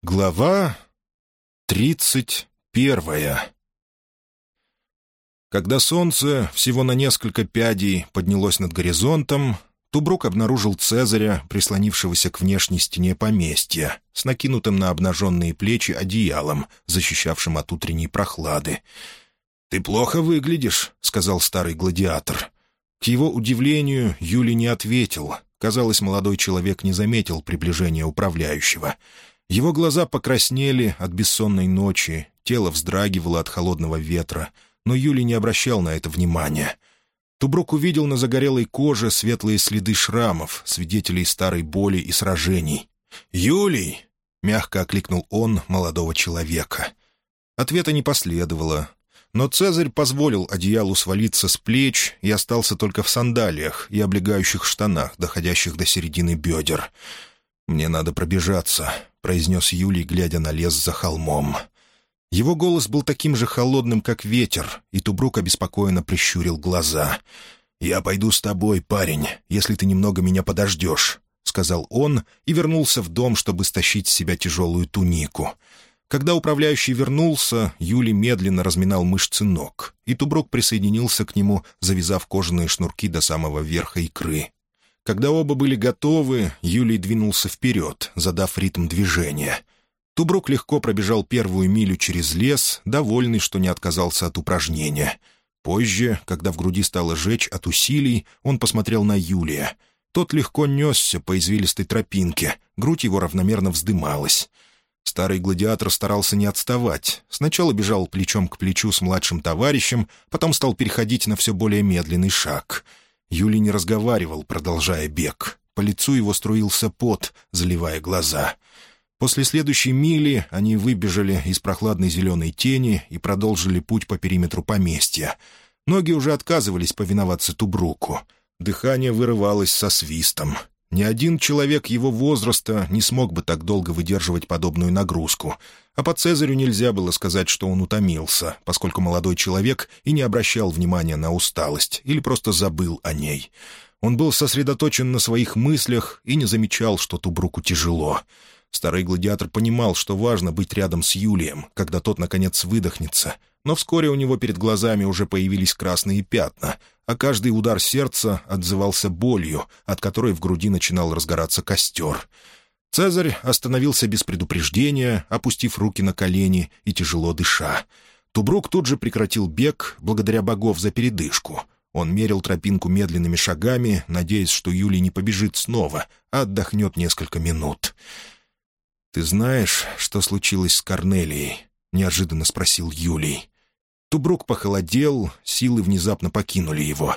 Глава 31. Когда солнце всего на несколько пядей поднялось над горизонтом, Тубрук обнаружил Цезаря, прислонившегося к внешней стене поместья, с накинутым на обнаженные плечи одеялом, защищавшим от утренней прохлады. «Ты плохо выглядишь», — сказал старый гладиатор. К его удивлению Юлий не ответил. Казалось, молодой человек не заметил приближения управляющего. Его глаза покраснели от бессонной ночи, тело вздрагивало от холодного ветра, но Юлий не обращал на это внимания. Тубрук увидел на загорелой коже светлые следы шрамов, свидетелей старой боли и сражений. «Юлий!» — мягко окликнул он молодого человека. Ответа не последовало, но Цезарь позволил одеялу свалиться с плеч и остался только в сандалиях и облегающих штанах, доходящих до середины бедер. «Мне надо пробежаться», — произнес Юлий, глядя на лес за холмом. Его голос был таким же холодным, как ветер, и Тубрук обеспокоенно прищурил глаза. «Я пойду с тобой, парень, если ты немного меня подождешь», — сказал он и вернулся в дом, чтобы стащить с себя тяжелую тунику. Когда управляющий вернулся, Юлий медленно разминал мышцы ног, и Тубрук присоединился к нему, завязав кожаные шнурки до самого верха икры. Когда оба были готовы, Юлий двинулся вперед, задав ритм движения. Тубрук легко пробежал первую милю через лес, довольный, что не отказался от упражнения. Позже, когда в груди стало жечь от усилий, он посмотрел на Юлия. Тот легко несся по извилистой тропинке, грудь его равномерно вздымалась. Старый гладиатор старался не отставать. Сначала бежал плечом к плечу с младшим товарищем, потом стал переходить на все более медленный шаг — Юлий не разговаривал, продолжая бег. По лицу его струился пот, заливая глаза. После следующей мили они выбежали из прохладной зеленой тени и продолжили путь по периметру поместья. Ноги уже отказывались повиноваться Тубруку. Дыхание вырывалось со свистом. Ни один человек его возраста не смог бы так долго выдерживать подобную нагрузку. А по Цезарю нельзя было сказать, что он утомился, поскольку молодой человек и не обращал внимания на усталость или просто забыл о ней. Он был сосредоточен на своих мыслях и не замечал, что Тубруку тяжело. Старый гладиатор понимал, что важно быть рядом с Юлием, когда тот, наконец, выдохнется. Но вскоре у него перед глазами уже появились красные пятна, а каждый удар сердца отзывался болью, от которой в груди начинал разгораться костер. Цезарь остановился без предупреждения, опустив руки на колени и тяжело дыша. Тубрук тут же прекратил бег, благодаря богов за передышку. Он мерил тропинку медленными шагами, надеясь, что Юлий не побежит снова, а отдохнет несколько минут. «Ты знаешь, что случилось с Корнелией?» — неожиданно спросил Юлий. Тубрук похолодел, силы внезапно покинули его.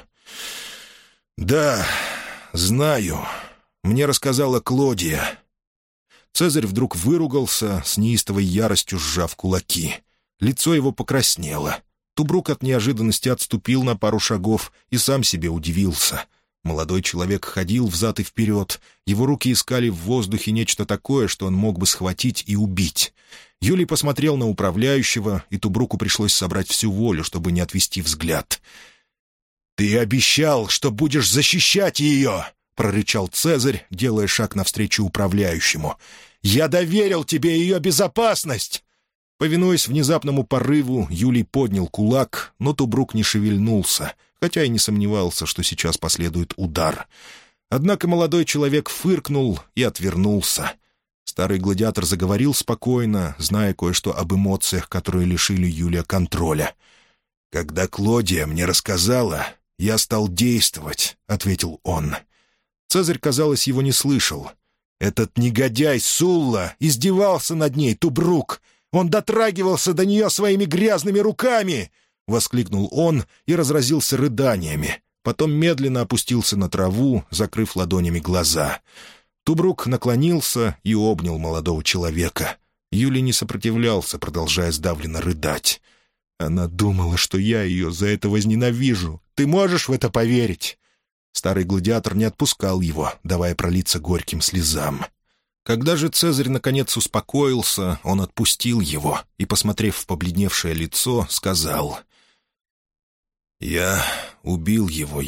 «Да, знаю. Мне рассказала Клодия». Цезарь вдруг выругался, с неистовой яростью сжав кулаки. Лицо его покраснело. Тубрук от неожиданности отступил на пару шагов и сам себе удивился. Молодой человек ходил взад и вперед. Его руки искали в воздухе нечто такое, что он мог бы схватить и убить. Юлий посмотрел на управляющего, и Тубруку пришлось собрать всю волю, чтобы не отвести взгляд. «Ты обещал, что будешь защищать ее!» — прорычал Цезарь, делая шаг навстречу управляющему. «Я доверил тебе ее безопасность!» Повинуясь внезапному порыву, Юлий поднял кулак, но Тубрук не шевельнулся, хотя и не сомневался, что сейчас последует удар. Однако молодой человек фыркнул и отвернулся. Старый гладиатор заговорил спокойно, зная кое-что об эмоциях, которые лишили Юлия контроля. «Когда Клодия мне рассказала, я стал действовать», — ответил он. Цезарь, казалось, его не слышал. «Этот негодяй Сулла издевался над ней, Тубрук! Он дотрагивался до нее своими грязными руками!» — воскликнул он и разразился рыданиями. Потом медленно опустился на траву, закрыв ладонями глаза. Тубрук наклонился и обнял молодого человека. Юлий не сопротивлялся, продолжая сдавленно рыдать. «Она думала, что я ее за это возненавижу. Ты можешь в это поверить?» Старый гладиатор не отпускал его, давая пролиться горьким слезам. Когда же Цезарь наконец успокоился, он отпустил его и, посмотрев в побледневшее лицо, сказал: «Я убил его,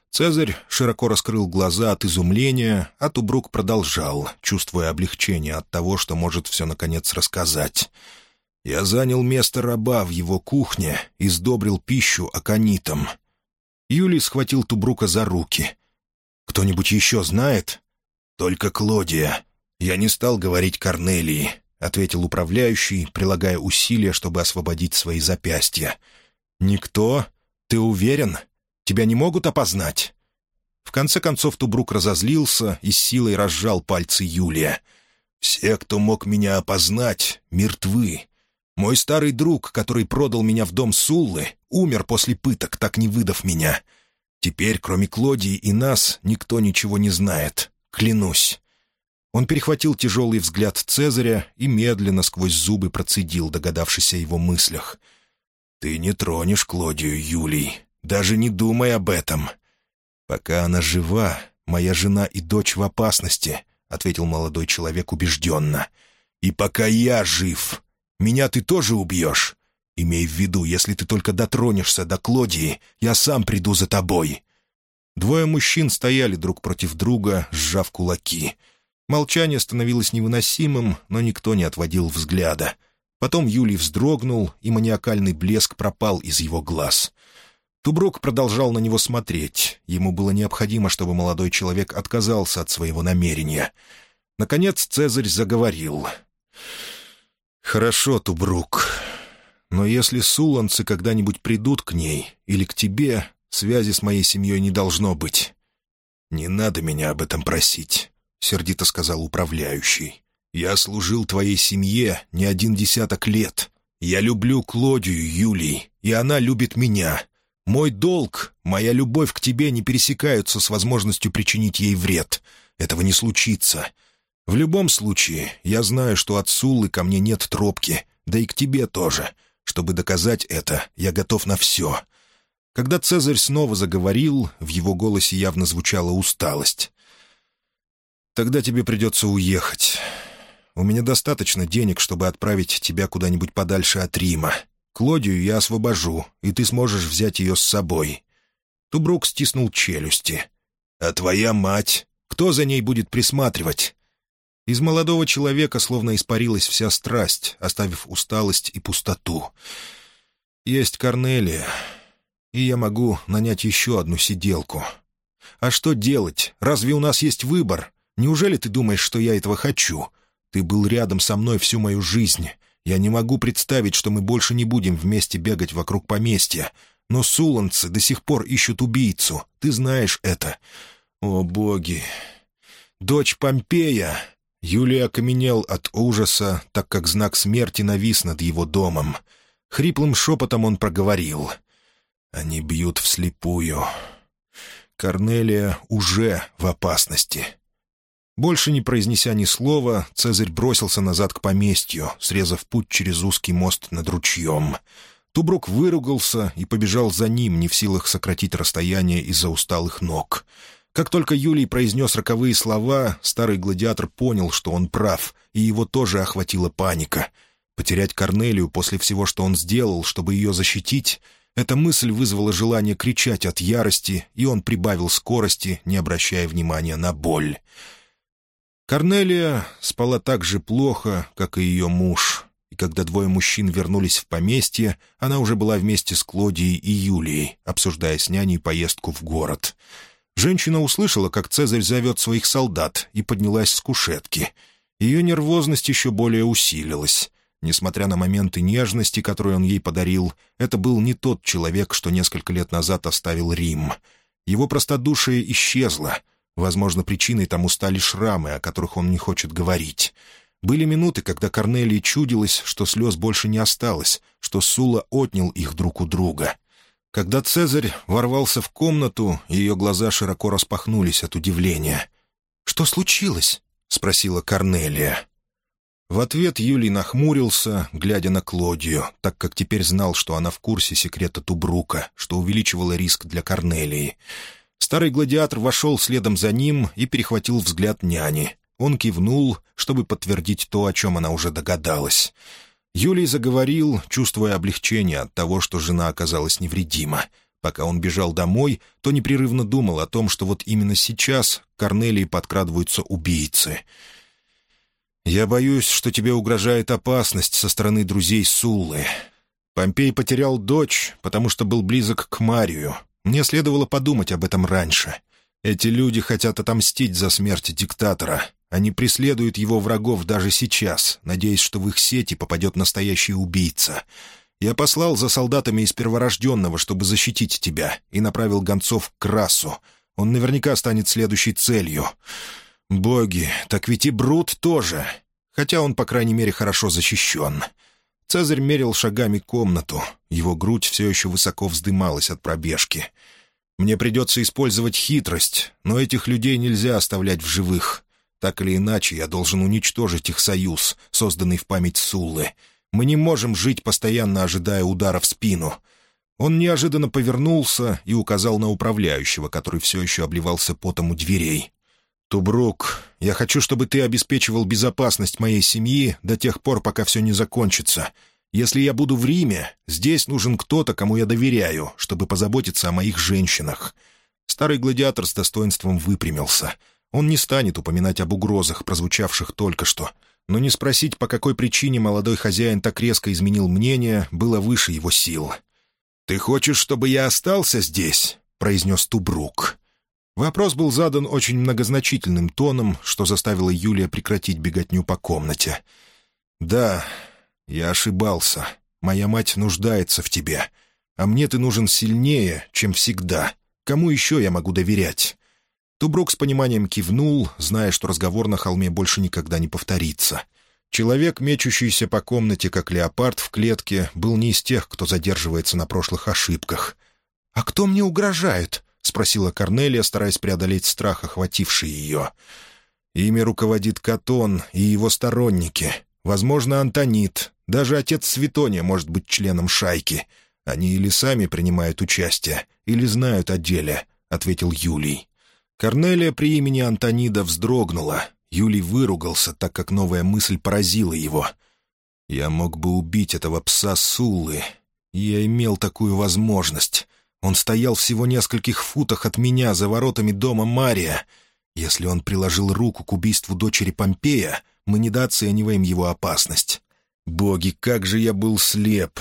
Цезарь широко раскрыл глаза от изумления, а Тубрук продолжал, чувствуя облегчение от того, что может все наконец рассказать. «Я занял место раба в его кухне и сдобрил пищу аконитом». Юлий схватил Тубрука за руки. «Кто-нибудь еще знает?» «Только Клодия. Я не стал говорить Корнелии», — ответил управляющий, прилагая усилия, чтобы освободить свои запястья. «Никто? Ты уверен? Тебя не могут опознать?» В конце концов Тубрук разозлился и с силой разжал пальцы Юлия. «Все, кто мог меня опознать, мертвы. Мой старый друг, который продал меня в дом Суллы, умер после пыток, так не выдав меня. Теперь, кроме Клодии и нас, никто ничего не знает. Клянусь». Он перехватил тяжелый взгляд Цезаря и медленно сквозь зубы процедил, догадавшись о его мыслях. «Ты не тронешь Клодию, Юлий. Даже не думай об этом. Пока она жива, моя жена и дочь в опасности», — ответил молодой человек убежденно. «И пока я жив, меня ты тоже убьешь. Имей в виду, если ты только дотронешься до Клодии, я сам приду за тобой». Двое мужчин стояли друг против друга, сжав кулаки. Молчание становилось невыносимым, но никто не отводил взгляда. Потом Юлий вздрогнул, и маниакальный блеск пропал из его глаз. Тубрук продолжал на него смотреть. Ему было необходимо, чтобы молодой человек отказался от своего намерения. Наконец Цезарь заговорил. «Хорошо, Тубрук, но если сулланцы когда-нибудь придут к ней или к тебе, связи с моей семьей не должно быть». «Не надо меня об этом просить», — сердито сказал управляющий. «Я служил твоей семье не 10 лет. Я люблю Клодию, Юлий, и она любит меня. Мой долг, моя любовь к тебе не пересекаются с возможностью причинить ей вред. Этого не случится. В любом случае, я знаю, что от Суллы ко мне нет тропки, да и к тебе тоже. Чтобы доказать это, я готов на все». Когда Цезарь снова заговорил, в его голосе явно звучала усталость. «Тогда тебе придется уехать. У меня достаточно денег, чтобы отправить тебя куда-нибудь подальше от Рима. Клодию я освобожу, и ты сможешь взять ее с собой». Тубрук стиснул челюсти. «А твоя мать? Кто за ней будет присматривать?» Из молодого человека словно испарилась вся страсть, оставив усталость и пустоту. «Есть Корнелия, и я могу нанять еще одну сиделку. А что делать? Разве у нас есть выбор? Неужели ты думаешь, что я этого хочу? Ты был рядом со мной всю мою жизнь. Я не могу представить, что мы больше не будем вместе бегать вокруг поместья. Но сулланцы до сих пор ищут убийцу. Ты знаешь это. О, боги! Дочь Помпея!» Юлий окаменел от ужаса, так как знак смерти навис над его домом. Хриплым шепотом он проговорил. «Они бьют вслепую. Корнелия уже в опасности». Больше не произнеся ни слова, Цезарь бросился назад к поместью, срезав путь через узкий мост над ручьем. Тубрук выругался и побежал за ним, не в силах сократить расстояние из-за усталых ног. Как только Юлий произнес роковые слова, старый гладиатор понял, что он прав, и его тоже охватила паника. Потерять Корнелию после всего, что он сделал, чтобы ее защитить, эта мысль вызвала желание кричать от ярости, и он прибавил скорости, не обращая внимания на боль. Корнелия спала так же плохо, как и ее муж, и когда двое мужчин вернулись в поместье, она уже была вместе с Клодией и Юлией, обсуждая с няней поездку в город. Женщина услышала, как Цезарь зовет своих солдат, и поднялась с кушетки. Ее нервозность еще более усилилась. Несмотря на моменты нежности, которые он ей подарил, это был не тот человек, что несколько лет назад оставил Рим. Его простодушие исчезло. Возможно, причиной тому стали шрамы, о которых он не хочет говорить. Были минуты, когда Корнелии чудилось, что слез больше не осталось, что Сулла отнял их друг у друга. Когда Цезарь ворвался в комнату, ее глаза широко распахнулись от удивления. «Что случилось?» — спросила Корнелия. В ответ Юлий нахмурился, глядя на Клодию, так как теперь знал, что она в курсе секрета Тубрука, что увеличивало риск для Корнелии. Старый гладиатор вошел следом за ним и перехватил взгляд няни. Он кивнул, чтобы подтвердить то, о чем она уже догадалась. Юлий заговорил, чувствуя облегчение от того, что жена оказалась невредима. Пока он бежал домой, то непрерывно думал о том, что вот именно сейчас к Корнелии подкрадываются убийцы. «Я боюсь, что тебе угрожает опасность со стороны друзей Суллы. Помпей потерял дочь, потому что был близок к Марию. Мне следовало подумать об этом раньше. Эти люди хотят отомстить за смерть диктатора. Они преследуют его врагов даже сейчас, надеясь, что в их сети попадет настоящий убийца. Я послал за солдатами из Перворожденного, чтобы защитить тебя, и направил гонцов к Красу. Он наверняка станет следующей целью. Боги, так ведь и Брут тоже, хотя он, по крайней мере, хорошо защищен». Цезарь мерил шагами комнату. Его грудь все еще высоко вздымалась от пробежки. «Мне придется использовать хитрость, но этих людей нельзя оставлять в живых. Так или иначе, я должен уничтожить их союз, созданный в память Суллы. Мы не можем жить, постоянно ожидая удара в спину». Он неожиданно повернулся и указал на управляющего, который все еще обливался потом у дверей. «Тубрук, я хочу, чтобы ты обеспечивал безопасность моей семьи до тех пор, пока все не закончится. Если я буду в Риме, здесь нужен кто-то, кому я доверяю, чтобы позаботиться о моих женщинах». Старый гладиатор с достоинством выпрямился. Он не станет упоминать об угрозах, прозвучавших только что. Но не спросить, по какой причине молодой хозяин так резко изменил мнение, было выше его сил. «Ты хочешь, чтобы я остался здесь?» — произнес Тубрук. Вопрос был задан очень многозначительным тоном, что заставило Юлия прекратить беготню по комнате. «Да, я ошибался. Моя мать нуждается в тебе. А мне ты нужен сильнее, чем всегда. Кому еще я могу доверять?» Тубрук с пониманием кивнул, зная, что разговор на холме больше никогда не повторится. Человек, мечущийся по комнате, как леопард в клетке, был не из тех, кто задерживается на прошлых ошибках. «А кто мне угрожает?» — спросила Корнелия, стараясь преодолеть страх, охвативший ее. «Ими руководит Катон и его сторонники. Возможно, Антонит. Даже отец Светония может быть членом шайки. Они или сами принимают участие, или знают о деле», — ответил Юлий. Корнелия при имени Антонида вздрогнула. Юлий выругался, так как новая мысль поразила его. «Я мог бы убить этого пса Суллы. Я имел такую возможность. Он стоял всего в нескольких футах от меня за воротами дома Мария. Если он приложил руку к убийству дочери Помпея, мы недооцениваем его опасность. Боги, как же я был слеп!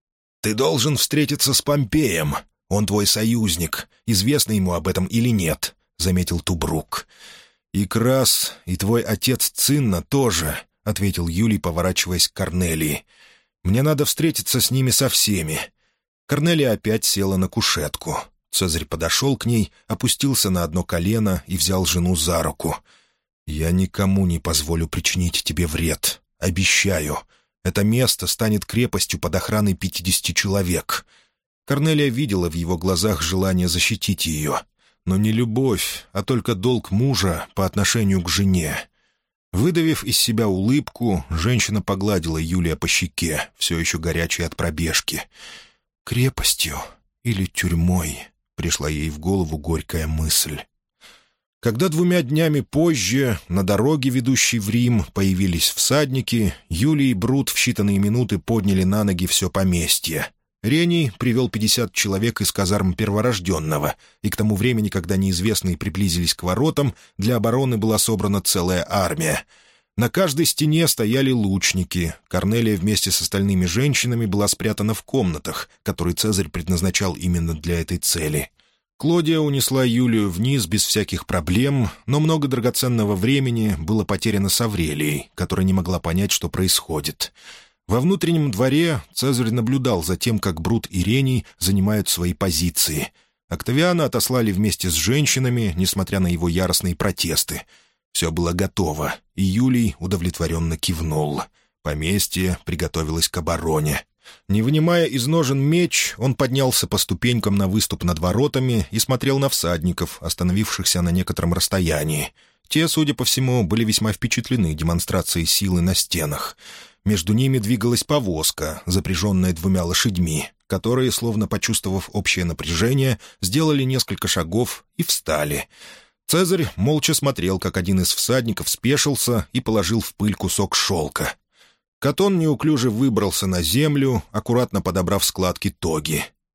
Ты должен встретиться с Помпеем. Он твой союзник. Известно ему об этом или нет?» — заметил Тубрук. «И Крас, и твой отец Цинна тоже», — ответил Юлий, поворачиваясь к Корнелии. «Мне надо встретиться с ними со всеми». Корнелия опять села на кушетку. Цезарь подошел к ней, опустился на одно колено и взял жену за руку. «Я никому не позволю причинить тебе вред. Обещаю. Это место станет крепостью под охраной 50 человек». Корнелия видела в его глазах желание защитить ее. Но не любовь, а только долг мужа по отношению к жене. Выдавив из себя улыбку, женщина погладила Юлия по щеке, все еще горячей от пробежки. «Крепостью или тюрьмой?» — пришла ей в голову горькая мысль. Когда 2 днями позже на дороге, ведущей в Рим, появились всадники, Юлий и Брут в считанные минуты подняли на ноги все поместье. Рений привел 50 человек из казарм Перворожденного, и к тому времени, когда неизвестные приблизились к воротам, для обороны была собрана целая армия. На каждой стене стояли лучники. Корнелия вместе с остальными женщинами была спрятана в комнатах, которые Цезарь предназначал именно для этой цели. Клодия унесла Юлию вниз без всяких проблем, но много драгоценного времени было потеряно с Аврелией, которая не могла понять, что происходит. Во внутреннем дворе Цезарь наблюдал за тем, как Брут и Рений занимают свои позиции. Октавиана отослали вместе с женщинами, несмотря на его яростные протесты. Все было готово, и Юлий удовлетворенно кивнул. Поместье приготовилось к обороне. Не вынимая из ножен меч, он поднялся по ступенькам на выступ над воротами и смотрел на всадников, остановившихся на некотором расстоянии. Те, судя по всему, были весьма впечатлены демонстрацией силы на стенах. Между ними двигалась повозка, запряженная 2 лошадьми, которые, словно почувствовав общее напряжение, сделали несколько шагов и встали. Цезарь молча смотрел, как один из всадников спешился и положил в пыль кусок шелка. Катон неуклюже выбрался на землю, аккуратно подобрав складки тоги.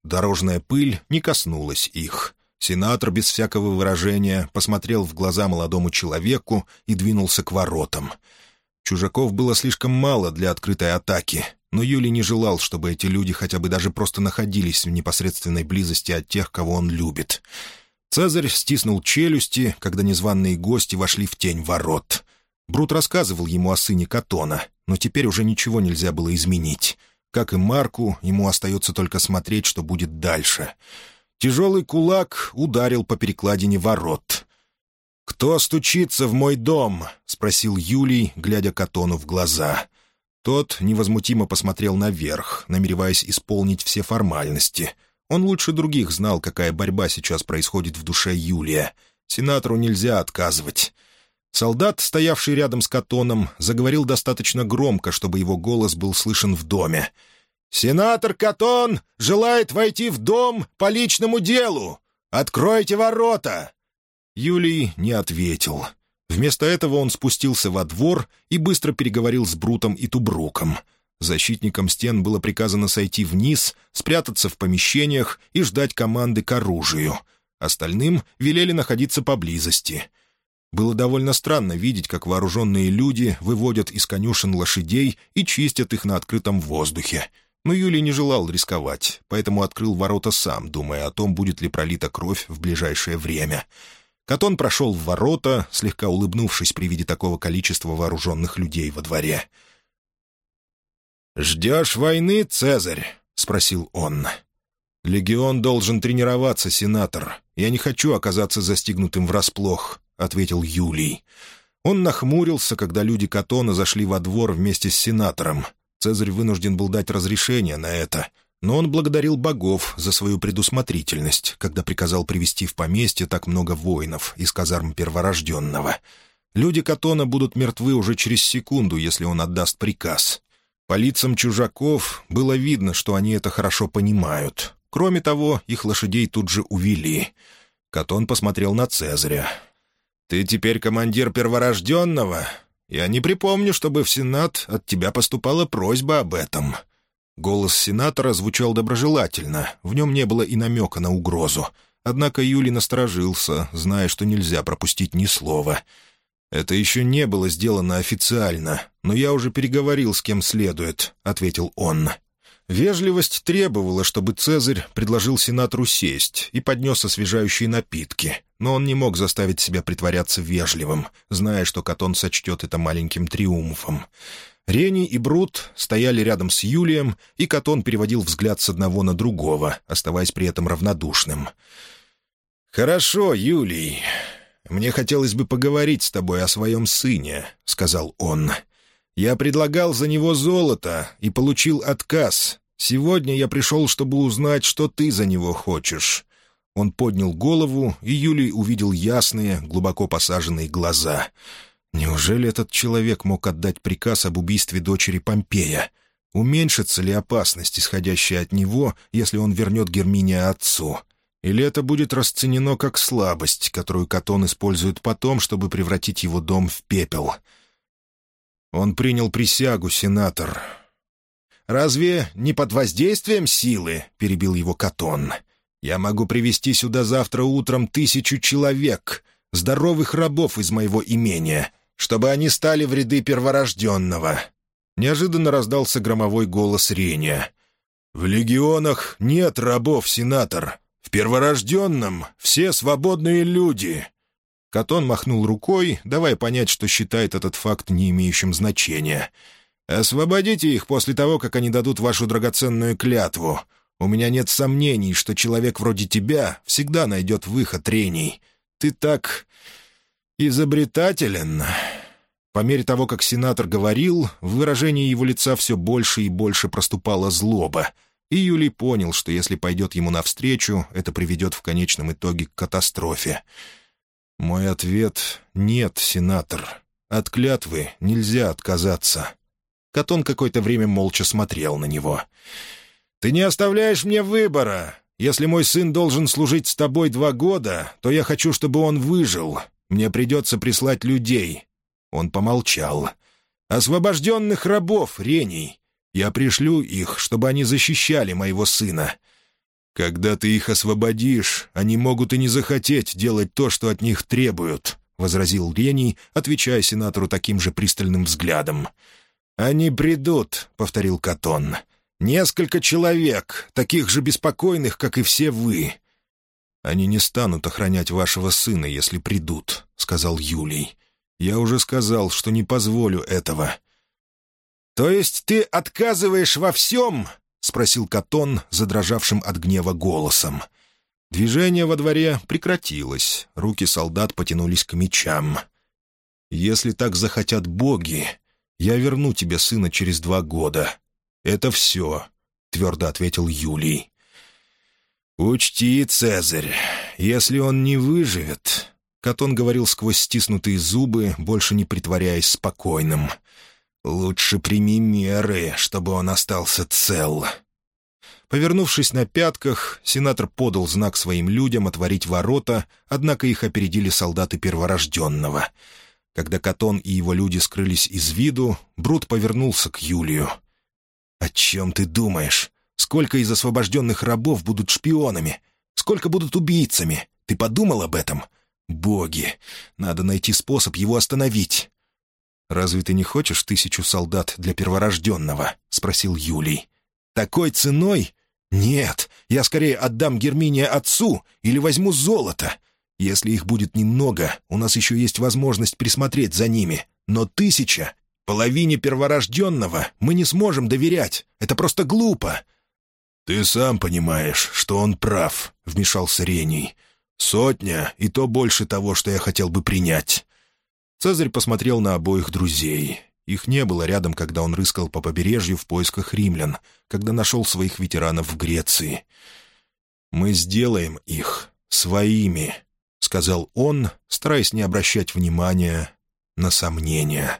Дорожная пыль не коснулась их. Сенатор без всякого выражения посмотрел в глаза молодому человеку и двинулся к воротам. Чужаков было слишком мало для открытой атаки, но Юлий не желал, чтобы эти люди хотя бы даже просто находились в непосредственной близости от тех, кого он любит. Цезарь стиснул челюсти, когда незваные гости вошли в тень ворот. Брут рассказывал ему о сыне Катона, но теперь уже ничего нельзя было изменить. Как и Марку, ему остается только смотреть, что будет дальше. Тяжелый кулак ударил по перекладине ворот. «Кто стучится в мой дом?» — спросил Юлий, глядя Катону в глаза. Тот невозмутимо посмотрел наверх, намереваясь исполнить все формальности. Он лучше других знал, какая борьба сейчас происходит в душе Юлия. Сенатору нельзя отказывать. Солдат, стоявший рядом с Катоном, заговорил достаточно громко, чтобы его голос был слышен в доме. «Сенатор Катон желает войти в дом по личному делу! Откройте ворота!» Юлий не ответил. Вместо этого он спустился во двор и быстро переговорил с Брутом и Тубруком. Защитникам стен было приказано сойти вниз, спрятаться в помещениях и ждать команды к оружию. Остальным велели находиться поблизости. Было довольно странно видеть, как вооруженные люди выводят из конюшен лошадей и чистят их на открытом воздухе. Но Юлий не желал рисковать, поэтому открыл ворота сам, думая о том, будет ли пролита кровь в ближайшее время. Катон прошел в ворота, слегка улыбнувшись при виде такого количества вооруженных людей во дворе. «Ждешь войны, Цезарь?» — спросил он. «Легион должен тренироваться, сенатор. Я не хочу оказаться застигнутым врасплох», — ответил Юлий. Он нахмурился, когда люди Катона зашли во двор вместе с сенатором. Цезарь вынужден был дать разрешение на это, но он благодарил богов за свою предусмотрительность, когда приказал привести в поместье так много воинов из казарм перворожденного. Люди Катона будут мертвы уже через секунду, если он отдаст приказ. По лицам чужаков было видно, что они это хорошо понимают. Кроме того, их лошадей тут же увели. Катон посмотрел на Цезаря. «Ты теперь командир перворожденного? Я не припомню, чтобы в Сенат от тебя поступала просьба об этом». Голос сенатора звучал доброжелательно, в нем не было и намека на угрозу. Однако Юлий насторожился, зная, что нельзя пропустить ни слова. «Это еще не было сделано официально, но я уже переговорил с кем следует», — ответил он. Вежливость требовала, чтобы Цезарь предложил сенатору сесть и поднес освежающие напитки, но он не мог заставить себя притворяться вежливым, зная, что Катон сочтет это маленьким триумфом. Рений и Брут стояли рядом с Юлием, и Катон переводил взгляд с одного на другого, оставаясь при этом равнодушным. «Хорошо, Юлий, мне хотелось бы поговорить с тобой о своем сыне», — сказал он. «Я предлагал за него золото и получил отказ. Сегодня я пришел, чтобы узнать, что ты за него хочешь». Он поднял голову, и Юлий увидел ясные, глубоко посаженные глаза. Неужели этот человек мог отдать приказ об убийстве дочери Помпея? Уменьшится ли опасность, исходящая от него, если он вернет Герминия отцу? Или это будет расценено как слабость, которую Катон использует потом, чтобы превратить его дом в пепел? Он принял присягу, сенатор. «Разве не под воздействием силы?» — перебил его Катон. «Я могу привести сюда завтра утром 1000 человек, здоровых рабов из моего имения, чтобы они стали в ряды перворожденного». Неожиданно раздался громовой голос Рения. «В легионах нет рабов, сенатор. В перворожденном все свободные люди». Катон махнул рукой, давая понять, что считает этот факт не имеющим значения. «Освободите их после того, как они дадут вашу драгоценную клятву. У меня нет сомнений, что человек вроде тебя всегда найдет выход, Рений. Ты так изобретателен». По мере того, как сенатор говорил, в выражении его лица все больше и больше проступала злоба, и Юлий понял, что если пойдет ему навстречу, это приведет в конечном итоге к катастрофе. «Мой ответ — нет, сенатор. От клятвы нельзя отказаться». Катон какое-то время молча смотрел на него. «Ты не оставляешь мне выбора. Если мой сын должен служить с тобой 2 года, то я хочу, чтобы он выжил. Мне придется прислать людей». Он помолчал. «Освобожденных рабов, Рений. Я пришлю их, чтобы они защищали моего сына». «Когда ты их освободишь, они могут и не захотеть делать то, что от них требуют», — возразил Рений, отвечая сенатору таким же пристальным взглядом. «Они придут», — повторил Катон. «Несколько человек, таких же беспокойных, как и все вы». «Они не станут охранять вашего сына, если придут», — сказал Юлий. «Я уже сказал, что не позволю этого». «То есть ты отказываешь во всем?» — спросил Катон, задрожавшим от гнева голосом. Движение во дворе прекратилось, руки солдат потянулись к мечам. «Если так захотят боги, я верну тебе сына через 2 года. Это все», — твердо ответил Юлий. «Учти, Цезарь, если он не выживет...» Катон говорил сквозь стиснутые зубы, больше не притворяясь спокойным. «Лучше прими меры, чтобы он остался цел». Повернувшись на пятках, сенатор подал знак своим людям отворить ворота, однако их опередили солдаты перворожденного. Когда Катон и его люди скрылись из виду, Брут повернулся к Юлию. «О чем ты думаешь? Сколько из освобожденных рабов будут шпионами? Сколько будут убийцами? Ты подумал об этом? Боги! Надо найти способ его остановить». «Разве ты не хочешь 1000 солдат для перворожденного?» — спросил Юлий. «Такой ценой? Нет, я скорее отдам Герминия отцу или возьму золото. Если их будет немного, у нас еще есть возможность присмотреть за ними. Но 1000, половине перворожденного, мы не сможем доверять. Это просто глупо». «Ты сам понимаешь, что он прав», — вмешался Рений. 100, и то больше того, что я хотел бы принять». Цезарь посмотрел на обоих друзей. Их не было рядом, когда он рыскал по побережью в поисках римлян, когда нашел своих ветеранов в Греции. «Мы сделаем их своими», — сказал он, стараясь не обращать внимания на сомнения.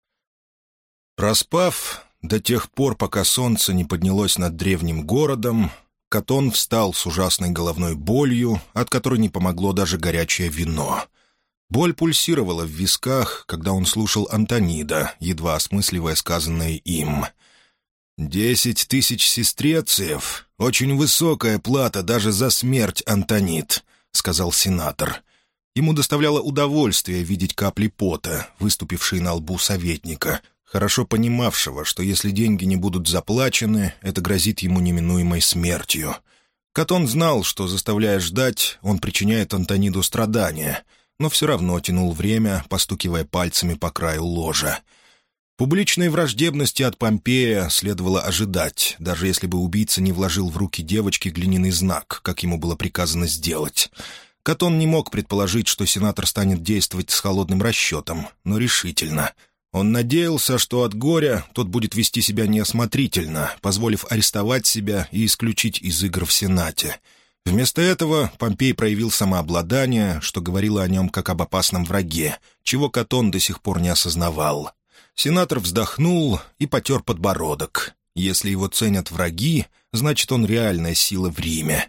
Проспав до тех пор, пока солнце не поднялось над древним городом, Катон встал с ужасной головной болью, от которой не помогло даже горячее вино. Боль пульсировала в висках, когда он слушал Антонида, едва осмысливая сказанное им. 10 000 сестрециев — очень высокая плата даже за смерть, Антонид», — сказал сенатор. Ему доставляло удовольствие видеть капли пота, выступившие на лбу советника, хорошо понимавшего, что если деньги не будут заплачены, это грозит ему неминуемой смертью. Катон знал, что, заставляя ждать, он причиняет Антониду страдания, но все равно тянул время, постукивая пальцами по краю ложа. Публичной враждебности от Помпея следовало ожидать, даже если бы убийца не вложил в руки девочки глиняный знак, как ему было приказано сделать. Катон не мог предположить, что сенатор станет действовать с холодным расчетом, но решительно. Он надеялся, что от горя тот будет вести себя неосмотрительно, позволив арестовать себя и исключить из игр в Сенате. Вместо этого Помпей проявил самообладание, что говорило о нем как об опасном враге, чего Катон до сих пор не осознавал. Сенатор вздохнул и потер подбородок. Если его ценят враги, значит, он реальная сила в Риме.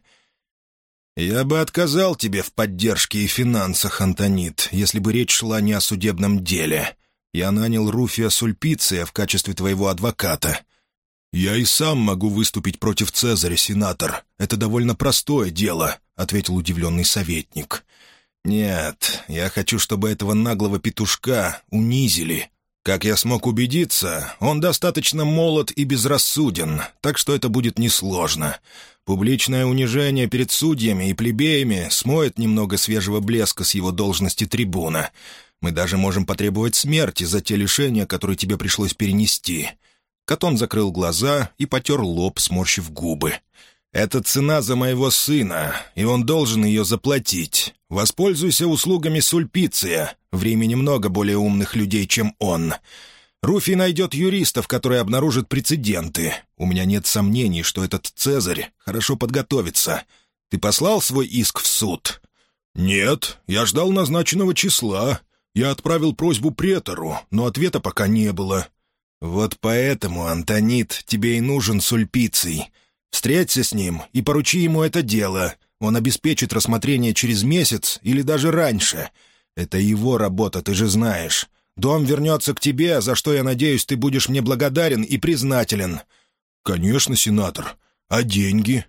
«Я бы отказал тебе в поддержке и финансах, Антонид, если бы речь шла не о судебном деле. Я нанял Руфия Сульпиция в качестве твоего адвоката». «Я и сам могу выступить против Цезаря, сенатор. Это довольно простое дело», — ответил удивленный советник. «Нет, я хочу, чтобы этого наглого петушка унизили. Как я смог убедиться, он достаточно молод и безрассуден, так что это будет несложно. Публичное унижение перед судьями и плебеями смоет немного свежего блеска с его должности трибуна. Мы даже можем потребовать смерти за те лишения, которые тебе пришлось перенести». Катон закрыл глаза и потер лоб, сморщив губы. «Это цена за моего сына, и он должен ее заплатить. Воспользуйся услугами Сульпиция. В Риме немного более умных людей, чем он. Руфий найдет юристов, которые обнаружат прецеденты. У меня нет сомнений, что этот Цезарь хорошо подготовится. Ты послал свой иск в суд?» «Нет, я ждал назначенного числа. Я отправил просьбу претору, но ответа пока не было». «Вот поэтому, Антонид, тебе и нужен Сульпиций. Встреться с ним и поручи ему это дело. Он обеспечит рассмотрение через месяц или даже раньше. Это его работа, ты же знаешь. Дом вернется к тебе, за что, я надеюсь, ты будешь мне благодарен и признателен». «Конечно, сенатор. А деньги?»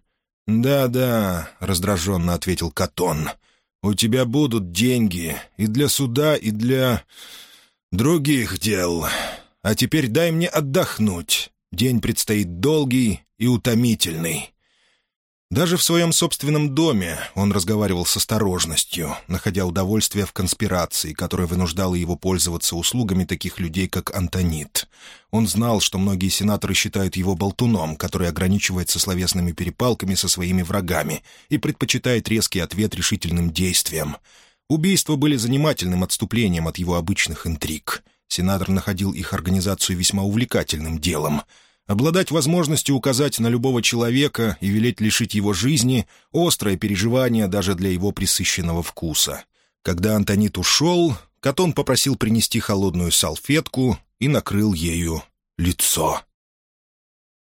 «Да-да», — раздраженно ответил Катон. «У тебя будут деньги и для суда, и для других дел. А теперь дай мне отдохнуть. День предстоит долгий и утомительный». Даже в своем собственном доме он разговаривал с осторожностью, находя удовольствие в конспирации, которая вынуждала его пользоваться услугами таких людей, как Антонит. Он знал, что многие сенаторы считают его болтуном, который ограничивается словесными перепалками со своими врагами и предпочитает резкий ответ решительным действиям. Убийства были занимательным отступлением от его обычных интриг. Сенатор находил их организацию весьма увлекательным делом. Обладать возможностью указать на любого человека и велеть лишить его жизни — острое переживание даже для его пресыщенного вкуса. Когда Антонит ушел, Катон попросил принести холодную салфетку и накрыл ею лицо.